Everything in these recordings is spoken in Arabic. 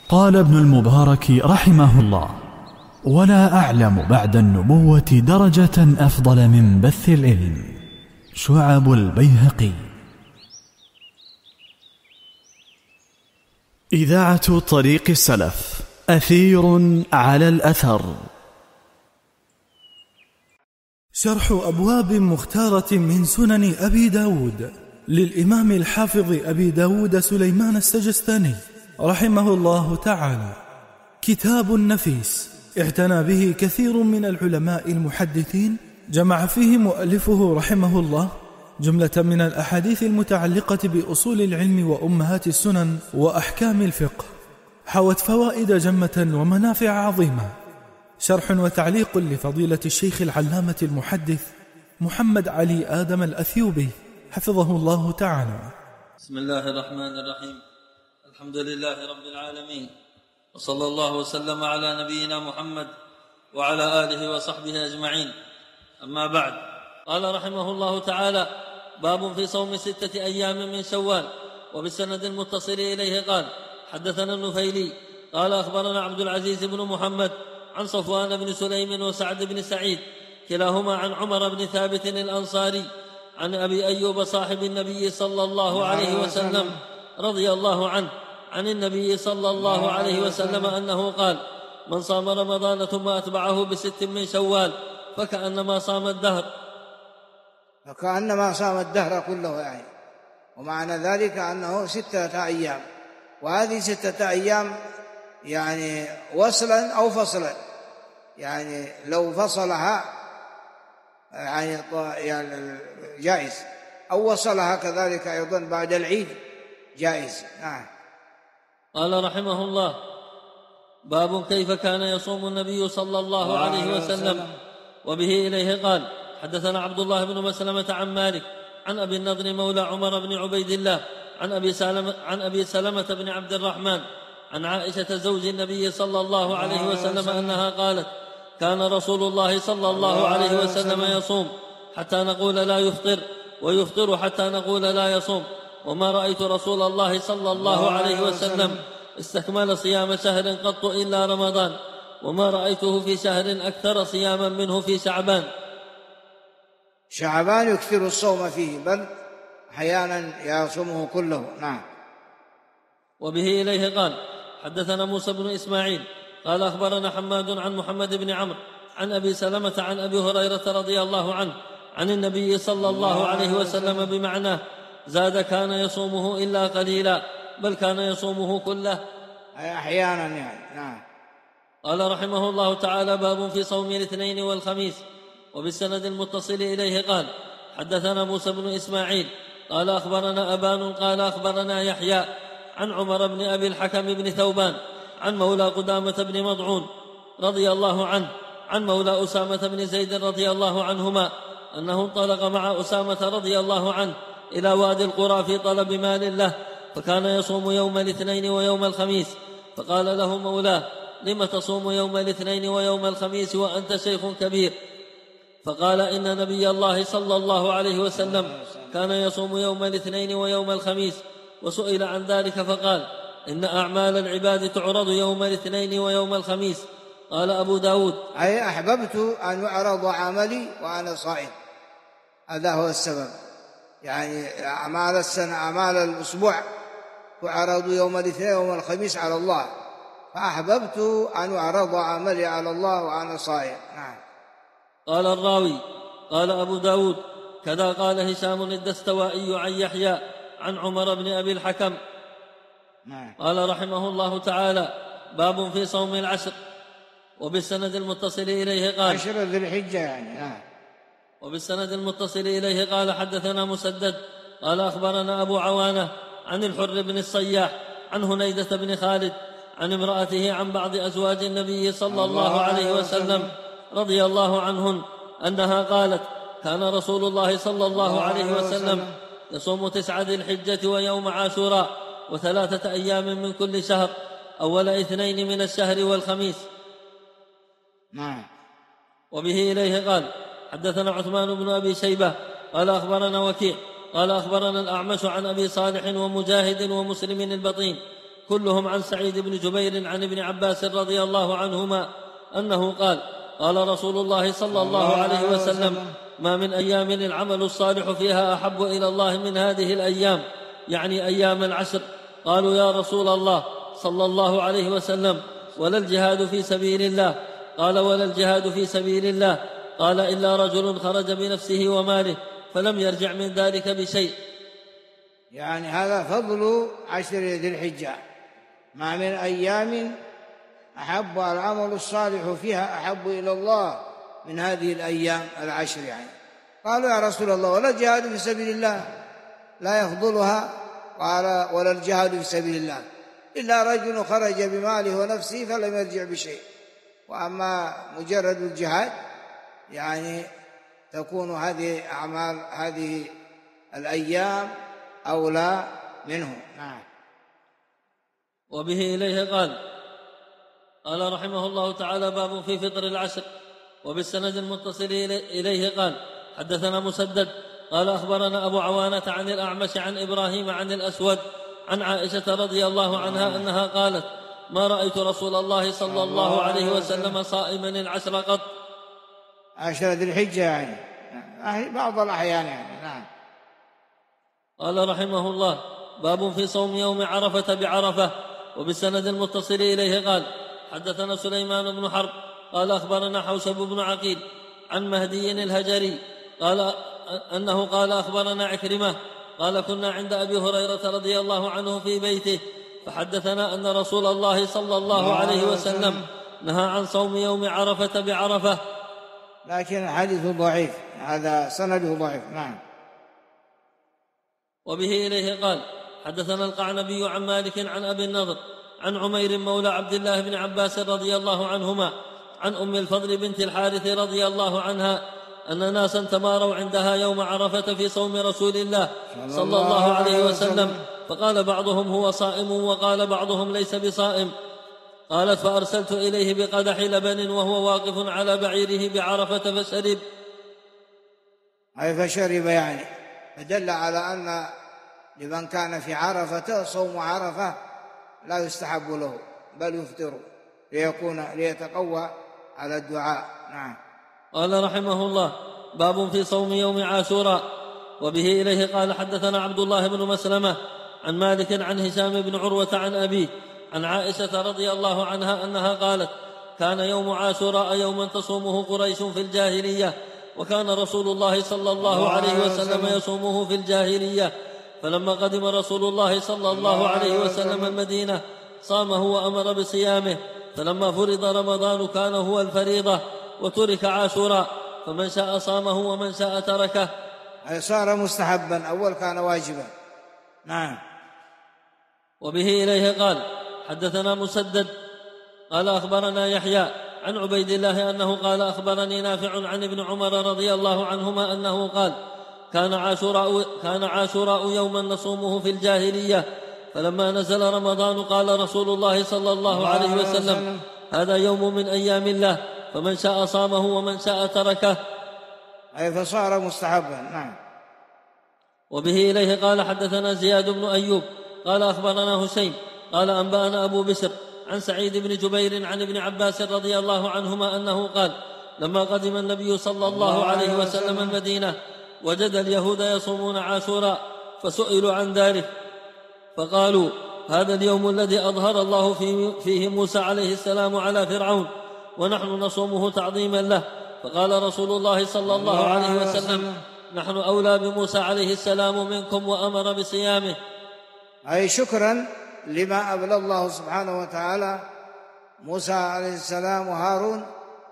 قال ابن المبارك رحمه الله: ولا أعلم بعد النبوة درجة أفضل من بث العلم. شعب البيهقي. إذاعة طريق السلف، أثير على الأثر. شرح أبواب مختارة من سنن أبي داود للإمام الحافظ أبي داود سليمان السجستاني رحمه الله تعالى. كتاب نفيس اعتنى به كثير من العلماء المحدثين، جمع فيه مؤلفه رحمه الله جملة من الأحاديث المتعلقة بأصول العلم وأمهات السنن وأحكام الفقه، حوت فوائد جمة ومنافع عظيمة. شرح وتعليق لفضيلة الشيخ العلامة المحدث محمد علي آدم الأثيوبي حفظه الله تعالى. بسم الله الرحمن الرحيم. الحمد لله رب العالمين، وصلى الله وسلم على نبينا محمد وعلى آله وصحبه أجمعين. أما بعد، قال رحمه الله تعالى: باب في صوم 6 أيام من شوال. وبالسند المتصل إليه قال: حدثنا النفيلي قال أخبرنا عبد العزيز بن محمد عن صفوان بن سليم وسعد بن سعيد كلاهما عن عمر بن ثابت الأنصاري عن أبي أيوب صاحب النبي صلى الله عليه وسلم رضي الله عنه عن النبي صلى الله عليه وسلم أنه قال: من صام رمضان ثم أتبعه ب6 من شوال فكأنما صام الدهر. فكأنما صام الدهر كله يعني. ومعنى ذلك أنه 6 أيام، وهذه 6 أيام يعني وصلا أو فصلا، يعني لو فصلها يعني جائز، أو وصلها كذلك أيضا بعد العيد جائز. نعم. قال رحمه الله: باب كيف كان يصوم النبي صلى الله عليه وسلم. وبه إليه قال: حدثنا عبد الله بن مسلمة عن مالك عن أبي النضر مولى عمر بن عبيد الله عن أبي سلمة بن عبد الرحمن عن عائشة زوج النبي صلى الله عليه وسلم أنها قالت: كان رسول الله صلى الله عليه وسلم يصوم حتى نقول لا يفطر، ويفطر حتى نقول لا يصوم، وما رأيت رسول الله صلى الله عليه وسلم استكمل صيام شهر قط إلا رمضان، وما رأيته في شهر أكثر صياما منه في شعبان. شعبان يكثر الصوم فيه، بل أحيانا يصومه كله. نعم. وبه إليه قال: حدثنا موسى بن إسماعيل قال أخبرنا حماد عن محمد بن عمرو عن أبي سلمة عن أبي هريرة رضي الله عنه عن النبي صلى الله عليه وسلم بمعناه، زاد كان يصومه إلا قليلا، بل كان يصومه كله أحيانا يعني. نعم. قال رحمه الله تعالى: باب في صوم الاثنين والخميس. وبالسند المتصل إليه قال: حدثنا موسى بن إسماعيل قال أخبرنا أبان قال أخبرنا يحيى عن عمر بن أبي الحكم بن ثوبان عن مولى قدامة بن مضعون رضي الله عنه عن مولى أسامة بن زيد رضي الله عنهما أنه انطلق مع أسامة رضي الله عنه إلى وادي القرى في طلب مال له، فكان يصوم يوم الاثنين ويوم الخميس، فقال له مولاه: لم تصوم يوم الاثنين ويوم الخميس وأنت شيخ كبير؟ فقال: إن نبي الله صلى الله عليه وسلم كان يصوم يوم الاثنين ويوم الخميس. وسئل عن ذلك فقال: إن أعمال العباد تعرض يوم الاثنين ويوم الخميس. قال أبو داود: أي أحببت أن يعرض عملي وأنا صائم، هذا هو السبب. يعني أعمال السنة، أعمال الأسبوع تعرض يوم الاثنين ويوم الخميس على الله، فأحببت أن يعرض عملي على الله وأنا صائم. نعم. قال الراوي: قال أبو داود: كذا قال هشام الدستوائي عن يحيى عن عمر بن أبي الحكم. قال رحمه الله تعالى: باب في صوم العشر. وبالسند المتصل إليه قال: 10 ذي الحجة يعني. وبالسند المتصل إليه قال: حدثنا مسدد قال أخبرنا أبو عوانة عن الحر بن الصياح عن هنيدة بن خالد عن امرأته عن بعض أزواج النبي صلى الله عليه وسلم رضي الله عنهن أنها قالت: كان رسول الله صلى الله عليه وسلم يصوم 9 ذي الحجة ويوم عاشوراء و3 أيام من كل شهر، أول 2 من الشهر والخميس. نعم. وبه إليه قال: حدثنا عثمان بن أبي شيبة قال أخبرنا وكيع قال أخبرنا الأعمش عن أبي صالح ومجاهد ومسلم البطين كلهم عن سعيد بن جبير عن ابن عباس رضي الله عنهما أنه قال قال رسول الله صلى الله عليه وسلم ما من أيام العمل الصالح فيها أحب إلى الله من هذه الأيام، يعني أيام العشر. قالوا يا رسول الله صلى الله عليه وسلم ولا الجهاد في سبيل الله؟ قال ولا الجهاد في سبيل الله، قال إلا رجل خرج بنفسه وماله فلم يرجع من ذلك بشيء. يعني هذا فضل 10 ذي الحجة. ما من أيام أحب العمل الصالح فيها أحب إلى الله من هذه الأيام العشر. يعني قالوا يا رسول الله ولا الجهاد في سبيل الله؟ لا يفضلها. قال ولا الجهاد في سبيل الله إلا رجل خرج بماله ونفسه فلم يرجع بشيء. وأما مجرد الجهاد يعني تكون هذه أعمال هذه الأيام أولى منه. نعم. وبه إليه قال رحمه الله تعالى باب في فطر العشر. وبالسند المتصل إليه قال حدثنا مسدد قال أخبرنا أبو عوانة عن الأعمش عن إبراهيم عن الأسود عن عائشة رضي الله عنها أنها قالت ما رأيت رسول الله صلى الله عليه وسلم صائما العشر قط. 10 ذي الحجة يعني بعض الأحيان يعني. نعم. قال رحمه الله باب في صوم يوم عرفة بعرفة. وبالسند المتصل إليه قال حدثنا سليمان بن حرب قال أخبرنا حوشب بن عقيل عن مهدي الهجري قال أنه قال أخبرنا عكرمة قال كنا عند أبي هريرة رضي الله عنه في بيته فحدثنا أن رسول الله صلى الله عليه وسلم نهى عن صوم يوم عرفة بعرفة. لكن الحديث ضعيف، هذا سنده ضعيف. نعم. وبه إليه قال حدثنا القعنبي عن مالك عن أبي النضر عن عمير مولى عبد الله بن عباس رضي الله عنهما عن أم الفضل بنت الحارث رضي الله عنها أن ناسا تماروا عندها يوم عرفة في صوم رسول الله صلى الله عليه وسلم، فقال بعضهم هو صائم وقال بعضهم ليس بصائم. قالت فأرسلت إليه بقدح لبن وهو واقف على بعيره بعرفة فشرب. أي فشرب يعني فدل على أن لمن كان في عرفة صوم عرفة لا يستحب له بل يفطر ليتقوى على الدعاء. نعم. قال رحمه الله باب في صوم يوم عاشوراء. وبه إليه قال حدثنا عبد الله بن مسلمة عن مالك عن هشام بن عروة عن أبيه عن عائشة رضي الله عنها أنها قالت كان يوم عاشوراء يوما تصومه قريش في الجاهلية، وكان رسول الله صلى الله عليه وسلم يصومه في الجاهلية، فلما قدم رسول الله صلى الله عليه وسلم المدينة صامه وأمر بصيامه، فلما فرض رمضان كان هو الفريضة وترك عاشوراء، فمن شاء صامه ومن شاء تركه. أي صار مستحبا، أول كان واجبا. نعم. وبه إليه قال حدثنا مسدد قال أخبرنا يحيى عن عبيد الله أنه قال أخبرني نافع عن ابن عمر رضي الله عنهما أنه قال كان عاشوراء يوما نصومه في الجاهلية، فلما نزل رمضان قال رسول الله صلى الله عليه وسلم هذا يوم من أيام الله، فمن شاء صامه ومن شاء تركه. أي فصار مستحبا. نعم. وبه إليه قال حدثنا زياد بن أيوب قال أخبرنا هشيم قال أنبأنا أبو بشر عن سعيد بن جبير عن ابن عباس رضي الله عنهما أنه قال لما قدم النبي صلى الله عليه وسلم المدينة وجد اليهود يصومون عاشوراء، فسئلوا عن ذلك فقالوا هذا اليوم الذي أظهر الله فيه موسى عليه السلام على فرعون، ونحن نصومه تعظيما له. فقال رسول الله صلى الله عليه وسلم نحن أولى بموسى عليه السلام منكم، وأمر بصيامه. أي شكرا لما أبلى الله سبحانه وتعالى موسى عليه السلام وهارون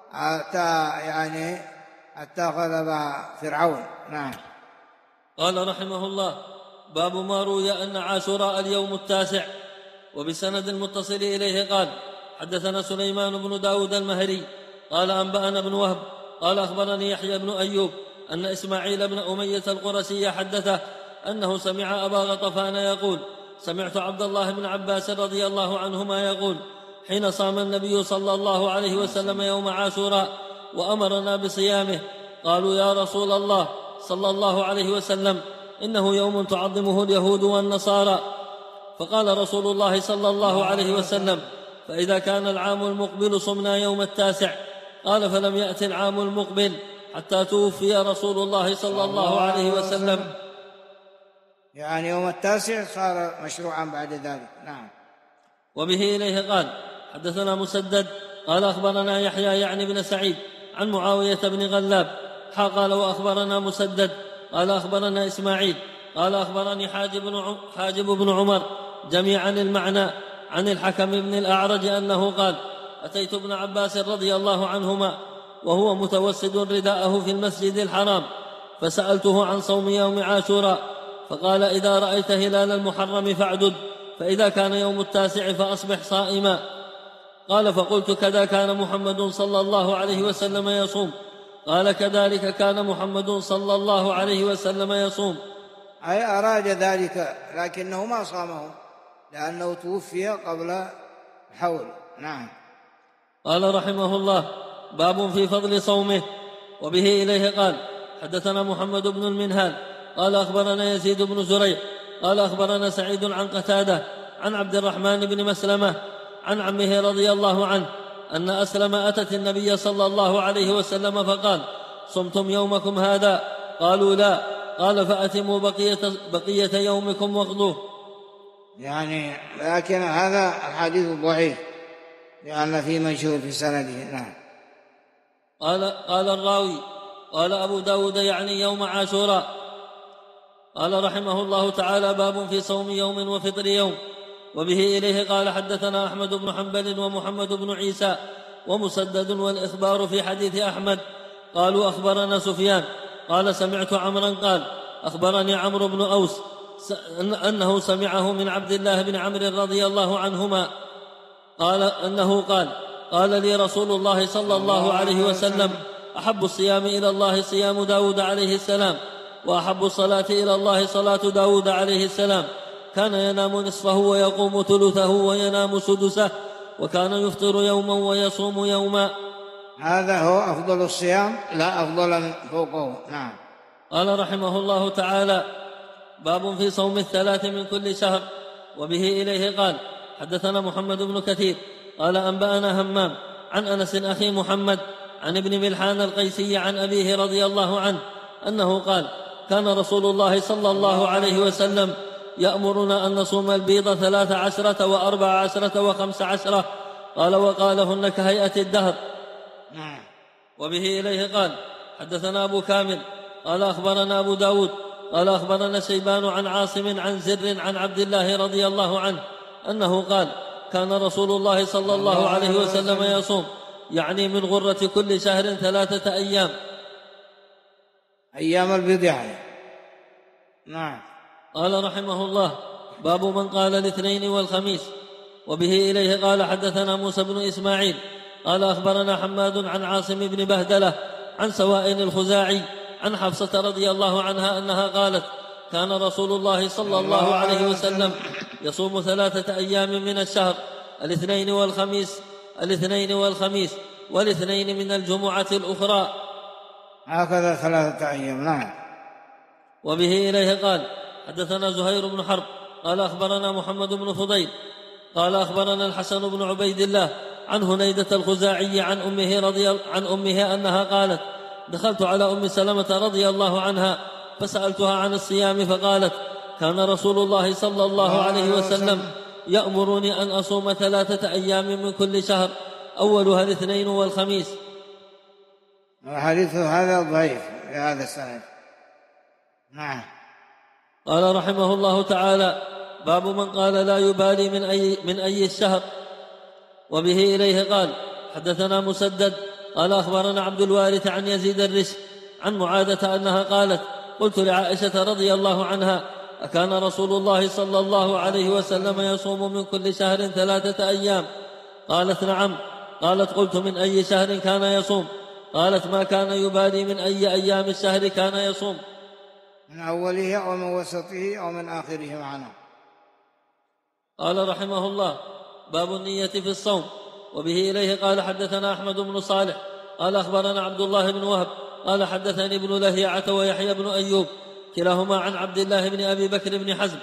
حتى غلب فرعون. نعم. قال رحمه الله باب ما روي أن عاشوراء اليوم التاسع. وبسند المتصل إليه قال حدثنا سليمان بن داود المهري قال أنبأنا بن وهب قال أخبرني يحيى بن أيوب أن إسماعيل بن أمية القرشي حدثه أنه سمع أبا غطفان يقول سمعت عبد الله بن عباس رضي الله عنهما يقول حين صام النبي صلى الله عليه وسلم يوم عاشوراء وأمرنا بصيامه قالوا يا رسول الله صلى الله عليه وسلم إنه يوم تعظمه اليهود والنصارى، فقال رسول الله صلى الله عليه وسلم: فإذا كان العام المقبل صمنا يوم 9. قال: فلم يأت العام المقبل حتى توفي رسول الله صلى الله عليه وسلم. يعني يوم 9 صار مشروعا بعد ذلك. نعم. وبه إليه قال: حدثنا مسدد قال أخبرنا يحيى يعني بن سعيد عن معاوية بن غلاب قال: وأخبرنا مسدد قال أخبرنا إسماعيل قال أخبرني حاجب بن عمر جميعا المعنى عن الحكم بن الأعرج أنه قال: أتيت ابن عباس رضي الله عنهما وهو متوسد رداءه في المسجد الحرام، فسألته عن صوم يوم عاشوراء، فقال: إذا رأيت هلال المحرم فاعدد، فإذا كان يوم 9 فأصبح صائما. قال: فقلت: كذا كان محمد صلى الله عليه وسلم يصوم. قال: كذلك كان محمد صلى الله عليه وسلم يصوم. أي أراد ذلك لكنه ما صامه لأنه توفي قبل الحول. نعم. قال رحمه الله: باب في فضل صومه. وبه إليه قال: حدثنا محمد بن المنهال قال أخبرنا يزيد بن زريع قال أخبرنا سعيد عن قتادة عن عبد الرحمن بن مسلمة عن عمه رضي الله عنه أن أسلم أتت النبي صلى الله عليه وسلم فقال: صمتم يومكم هذا؟ قالوا: لا. قال: فأتموا بقية يومكم واغضوه. يعني لكن هذا الحديث ضعيف لأن فيه مجهول في سنده. نعم. قال الراوي: قال أبو داود يعني يوم عاشوراء. قال رحمه الله تعالى: باب في صوم يوم وفطر يوم. وبه إليه قال: حدثنا أحمد بن حنبل ومحمد بن عيسى ومسدد، والإخبار في حديث أحمد. قالوا: أخبرنا سفيان قال: سمعت عمرا قال: أخبرني عمرو بن أوس أنه سمعه من عبد الله بن عمرو رضي الله عنهما قال أنه قال لي رسول الله صلى الله عليه وسلم: أحب الصيام إلى الله صيام داود عليه السلام، وأحب الصلاة إلى الله صلاة داود عليه السلام. كان ينام نصفه ويقوم ثلثه وينام سدسه، وكان يفطر يوما ويصوم يوما. هذا هو أفضل الصيام، لا أفضل من فوقه. نعم. قال رحمه الله تعالى: باب في صوم 3 من كل شهر. وبه إليه قال: حدثنا محمد بن كثير قال: أنبأنا همام عن أنس أخي محمد عن ابن ملحان القيسي عن أبيه رضي الله عنه أنه قال: كان رسول الله صلى الله عليه وسلم يأمرنا أن نصوم البيض 13 و14 و15. قال: وقالهن كهيئة الدهر. وبه إليه قال: حدثنا أبو كامل قال: أخبرنا أبو داود قال: أخبرنا شيبان عن عاصم عن زر عن عبد الله رضي الله عنه أنه قال: كان رسول الله صلى الله عليه وسلم يصوم، يعني من غرة كل شهر 3 أيام، أيام البيض يعني. نعم. قال رحمه الله: باب من قال الاثنين والخميس. وبه إليه قال: حدثنا موسى بن إسماعيل قال: أخبرنا حماد عن عاصم بن بهدلة عن سوائل الخزاعي عن حفصة رضي الله عنها أنها قالت: كان رسول الله صلى الله عليه وسلم يصوم 3 أيام من الشهر، الاثنين والخميس والاثنين من الجمعة الأخرى. هكذا 3 أيام. نعم. وبه إليه قال: حدثنا زهير بن حرب قال: أخبرنا محمد بن فضيل قال: أخبرنا الحسن بن عبيد الله عن هنيدة الخزاعي عن أمه أنها قالت: دخلت على أم سلمة رضي الله عنها فسألتها عن الصيام، فقالت: كان رسول الله صلى الله عليه وسلم يأمرني أن أصوم 3 أيام من كل شهر، أولها الاثنين والخميس. الحديث هذا ضعيف في هذا السند. نعم. قال رحمه الله تعالى: باب من قال لا يبالي من أي الشهر. وبه إليه قال: حدثنا مسدد قال: أخبرنا عبد الوارث عن يزيد الرشد عن معاذة أنها قالت: قلت لعائشة رضي الله عنها: أكان رسول الله صلى الله عليه وسلم يصوم من كل شهر 3 أيام؟ قالت: نعم. قالت: قلت: من أي شهر كان يصوم؟ قالت: ما كان يبالي من أي أيام الشهر كان يصوم، من أوله أو من وسطه أو من آخره معنا. قال رحمه الله: باب النية في الصوم. وبه إليه قال: حدثنا أحمد بن صالح قال: أخبرنا عبد الله بن وهب قال: حدثني ابن لهيعة ويحيى بن أيوب كلاهما عن عبد الله بن أبي بكر بن حزم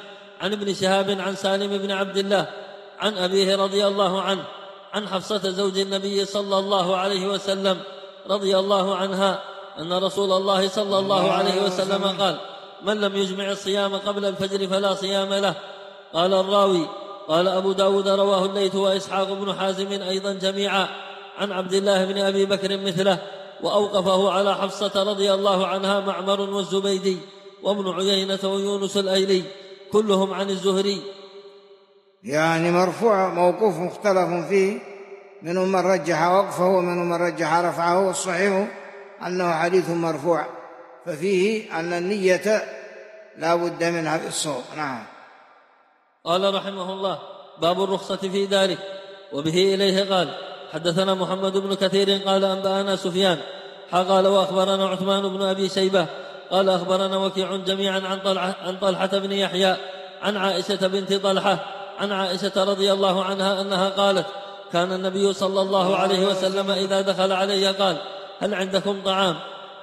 عن ابن شهاب عن سالم بن عبد الله عن أبيه رضي الله عنه عن حفصة زوج النبي صلى الله عليه وسلم رضي الله عنها أن رسول الله صلى الله عليه وسلم قال: من لم يجمع الصيام قبل الفجر فلا صيام له. قال الراوي: قال أبو داود رواه الليث وإسحاق بن حازم أيضا جميعا عن عبد الله بن أبي بكر مثله، وأوقفه على حفصة رضي الله عنها معمر والزبيدي وابن عيينة ويونس الأيلي كلهم عن الزهري. يعني مرفوع موقوف مختلف فيه، منهم من رجح وقفه ومنهم من رجح رفعه، والصحيح أنه حديث مرفوع، ففيه أن النية لا بد منها في الصوم. نعم. قال رحمه الله: باب الرخصة في ذلك. وبه إليه قال: حدثنا محمد بن كثير قال أنبأنا سفيان قال وأخبرنا عثمان بن أبي شيبة قال أخبرنا وكيع جميعا عن طلحة بن يحيى عن عائشة بنت طلحة عن عائشة رضي الله عنها أنها قالت: كان النبي صلى الله عليه وسلم إذا دخل علي قال: هل عندكم طعام؟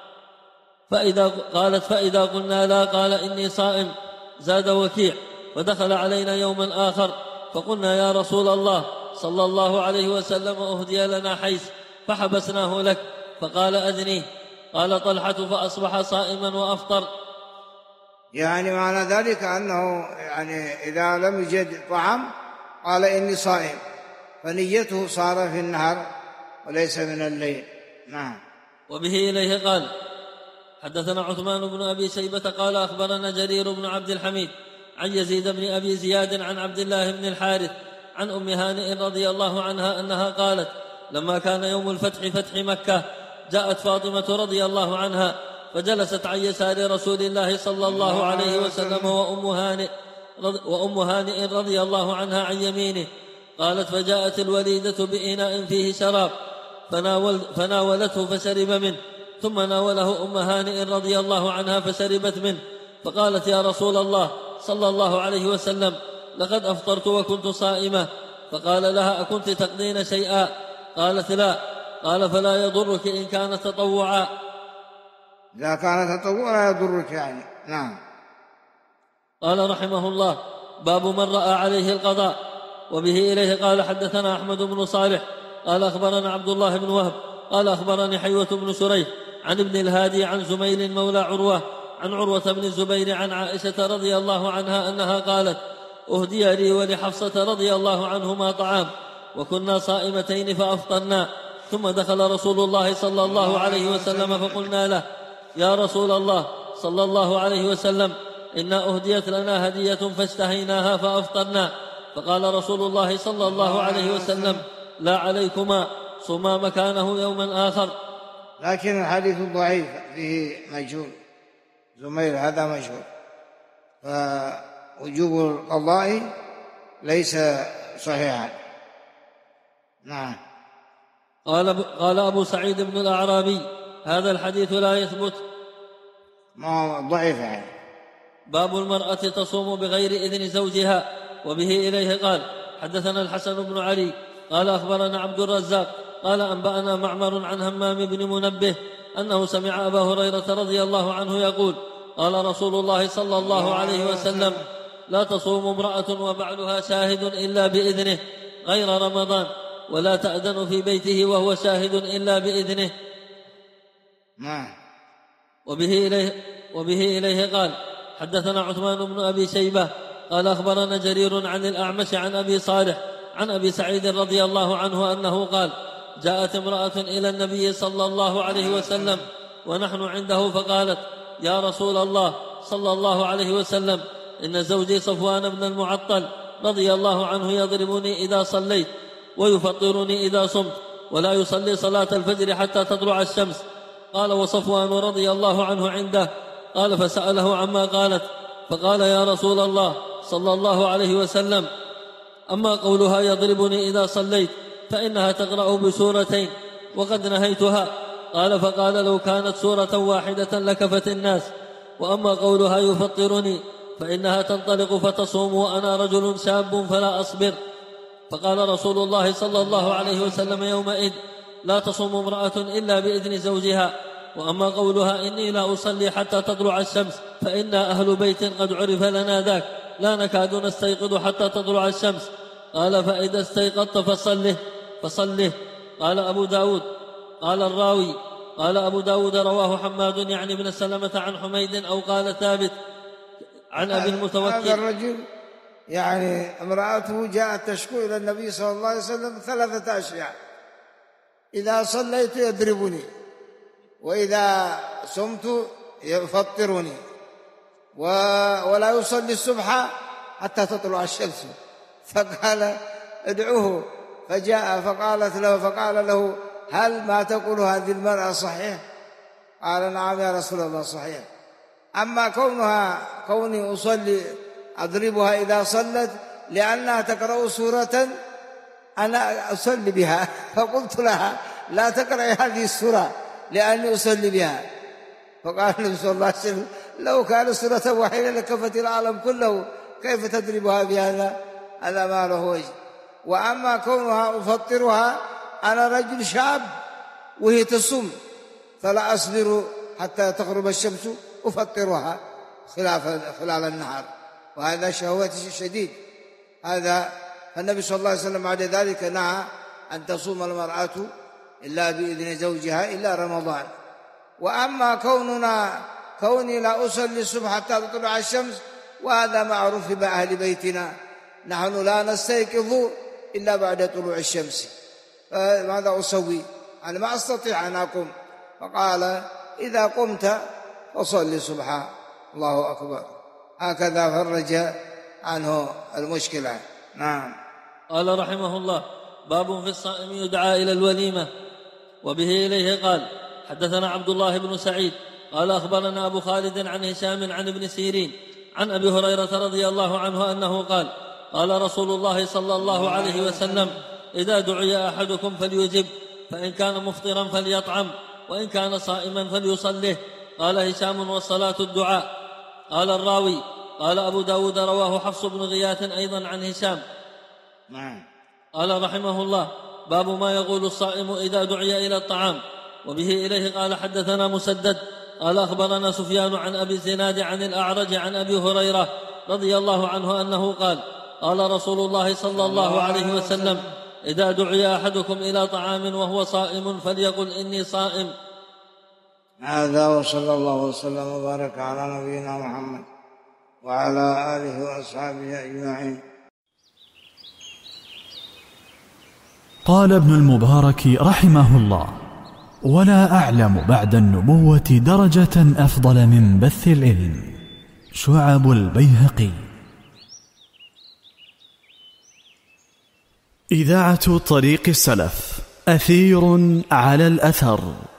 فإذا قلنا لا قال: إني صائم. زاد وكيع: فدخل علينا يوما آخر فقلنا: يا رسول الله صلى الله عليه وسلم أهدي لنا حيث فحبسناه لك، فقال: أدنيه. قال طلحة: فأصبح صائما وأفطر. يعني معنى ذلك أنه يعني إذا لم يجد طعام قال: إني صائم، فنيته صار في النهار وليس من الليل. نعم. وبه إليه قال: حدثنا عثمان بن أبي شيبة قال أخبرنا جرير بن عبد الحميد عن يزيد بن أبي زياد عن عبد الله بن الحارث عن أم هانئ رضي الله عنها أنها قالت: لما كان يوم الفتح فتح مكة جاءت فاطمة رضي الله عنها فجلست عن يسار رسول الله صلى الله عليه وسلم وأم هانئ رضي الله عنها عن يمينه. قالت: فجاءت الوليدة بإناء فيه شراب فناولته فشرب منه، ثم ناوله أم هانئ رضي الله عنها فشربت منه، فقالت: يا رسول الله صلى الله عليه وسلم لقد أفطرت وكنت صائمة. فقال لها: أكنت تقضين شيئا؟ قالت: لا. قال: فلا يضرك إن كان تطوعا. إذا كان تطوعا يضرك يعني. نعم. قال رحمه الله: باب من رأى عليه القضاء. وبه إليه قال: حدثنا أحمد بن صالح قال أخبرنا عبد الله بن وهب قال أخبرني حيوة بن شريح عن ابن الهادي عن زميل مولى عروة عن عروة بن الزبير عن عائشة رضي الله عنها أنها قالت: أهدي لي ولحفصة رضي الله عنهما طعام وكنا صائمتين فأفطرنا، ثم دخل رسول الله صلى الله عليه وسلم فقلنا له: يا رسول الله صلى الله عليه وسلم إنا أهديت لنا هدية فاشتهيناها فأفطرنا. فقال رسول الله صلى الله عليه وسلم: لا عليكما، صوما مكانه يوما آخر. لكن الحديث ضعيف فيه مجهول، زميل هذا مجهول، فوجوب القضاء ليس صحيحا. نعم. قال أبو سعيد بن الأعرابي: هذا الحديث لا يثبت، ما ضعيف يعني. باب المرأة تصوم بغير إذن زوجها. وبه إليه قال: حدثنا الحسن بن علي قال أخبرنا عبد الرزاق قال أنبأنا معمر عن همام بن منبه أنه سمع أبا هريرة رضي الله عنه يقول: قال رسول الله صلى الله عليه وسلم: لا تصوم امرأة وبعلها شاهد إلا بإذنه غير رمضان، ولا تأذن في بيته وهو شاهد إلا بإذنه. وبه إليه قال: حدثنا عثمان بن أبي شيبة قال أخبرنا جرير عن الأعمش عن أبي صالح عن أبي سعيد رضي الله عنه أنه قال: جاءت امرأة إلى النبي صلى الله عليه وسلم ونحن عنده فقالت: يا رسول الله صلى الله عليه وسلم إن زوجي صفوان بن المعطل رضي الله عنه يضربني إذا صليت ويفطرني إذا صمت، ولا يصلي صلاة الفجر حتى تطلع الشمس. قال: وصفوان رضي الله عنه عنده. قال: فسأله عما قالت، فقال: يا رسول الله صلى الله عليه وسلم أما قولها يضربني إذا صليت فإنها تقرأ بسورتين وقد نهيتها. قال: فقال: لو كانت سورة واحدة لكفت الناس. وأما قولها يفطرني فإنها تنطلق فتصوم وأنا رجل شاب فلا أصبر. فقال رسول الله صلى الله عليه وسلم يومئذ: لا تصوم امرأة إلا بإذن زوجها. وأما قولها إني لا أصلي حتى تطلع الشمس فإنا أهل بيت قد عرف لنا ذاك، لا نكاد نستيقظ حتى تطلع الشمس. قال فإذا استيقظت فصله. قال أبو داود قال الراوي قال أبو داود رواه حماد يعني بن سلمة عن حميد أو قال ثابت عن أبي المتوكل. هذا الرجل يعني امرأته جاءت تشكو إلى النبي صلى الله عليه وسلم 3 أشياء: إذا صليت يضربني، وإذا صمت يفطرني، ولا يصلي الصبح حتى تطلع الشمس. فقال ادعوه، فجاء فقال له هل ما تقول هذه المرأة صحيح؟ قال نعم يا رسول الله صحيح. أما كوني أصلي أضربها إذا صلت لأنها تقرأ سورة أنا أصلي بها، فقلت لها لا تقرأي هذه السورة لأني أصلي بها. فقال النبي صلى الله عليه وسلم لو كان سورة واحدة لكفت العالم كله، كيف تضربها بهذا؟ هذا ما له وجه. وأما كونها أفطرها، أنا رجل شاب وهي تصوم فلا أصبر حتى تغرب الشمس أفطرها خلال النهار، وهذا شهوتي شديد. هذا النبي صلى الله عليه وسلم بعد ذلك نهى أن تصوم المرأة إلا بإذن زوجها إلا رمضان. وأما كوني لا أصلي الصبح حتى تطلع الشمس، وهذا معروف بأهل بيتنا، نحن لا نستيقظ إلا بعد طلوع الشمس. فماذا أسوي؟ أنا ما أستطيع أن أقوم. فقال إذا قمت فصلي الصبح. الله أكبر. هكذا فرج عنه المشكلة. نعم. قال رحمه الله: باب في الصائم يدعى إلى الوليمة. وبه إليه قال: حدثنا عبد الله بن سعيد قال أخبرنا أبو خالد عن هشام عن ابن سيرين عن أبي هريرة رضي الله عنه أنه قال: قال رسول الله صلى الله عليه وسلم: إذا دعي أحدكم فليجب، فإن كان مفطرا فليطعم، وإن كان صائما فليصله. قال هشام: والصلاة الدعاء. قال الراوي قال أبو داود رواه حفص بن غياث أيضا عن هشام. قال رحمه الله: باب ما يقول الصائم إذا دعي إلى الطعام. وبه إليه قال: حدثنا مسدد قال أخبرنا سفيان عن أبي الزناد عن الأعرج عن أبي هريرة رضي الله عنه أنه قال: قال رسول الله صلى الله عليه وسلم: إذا دعي أحدكم إلى طعام وهو صائم فليقل إني صائم. هذا وصلى الله وسلم وبارك على نبينا محمد وعلى آله وأصحابه أجمعين. قال ابن المبارك رحمه الله: ولا أعلم بعد النبوة درجة أفضل من بث العلم. شعب البيهقي. إذاعة طريق السلف، أثير على الأثر.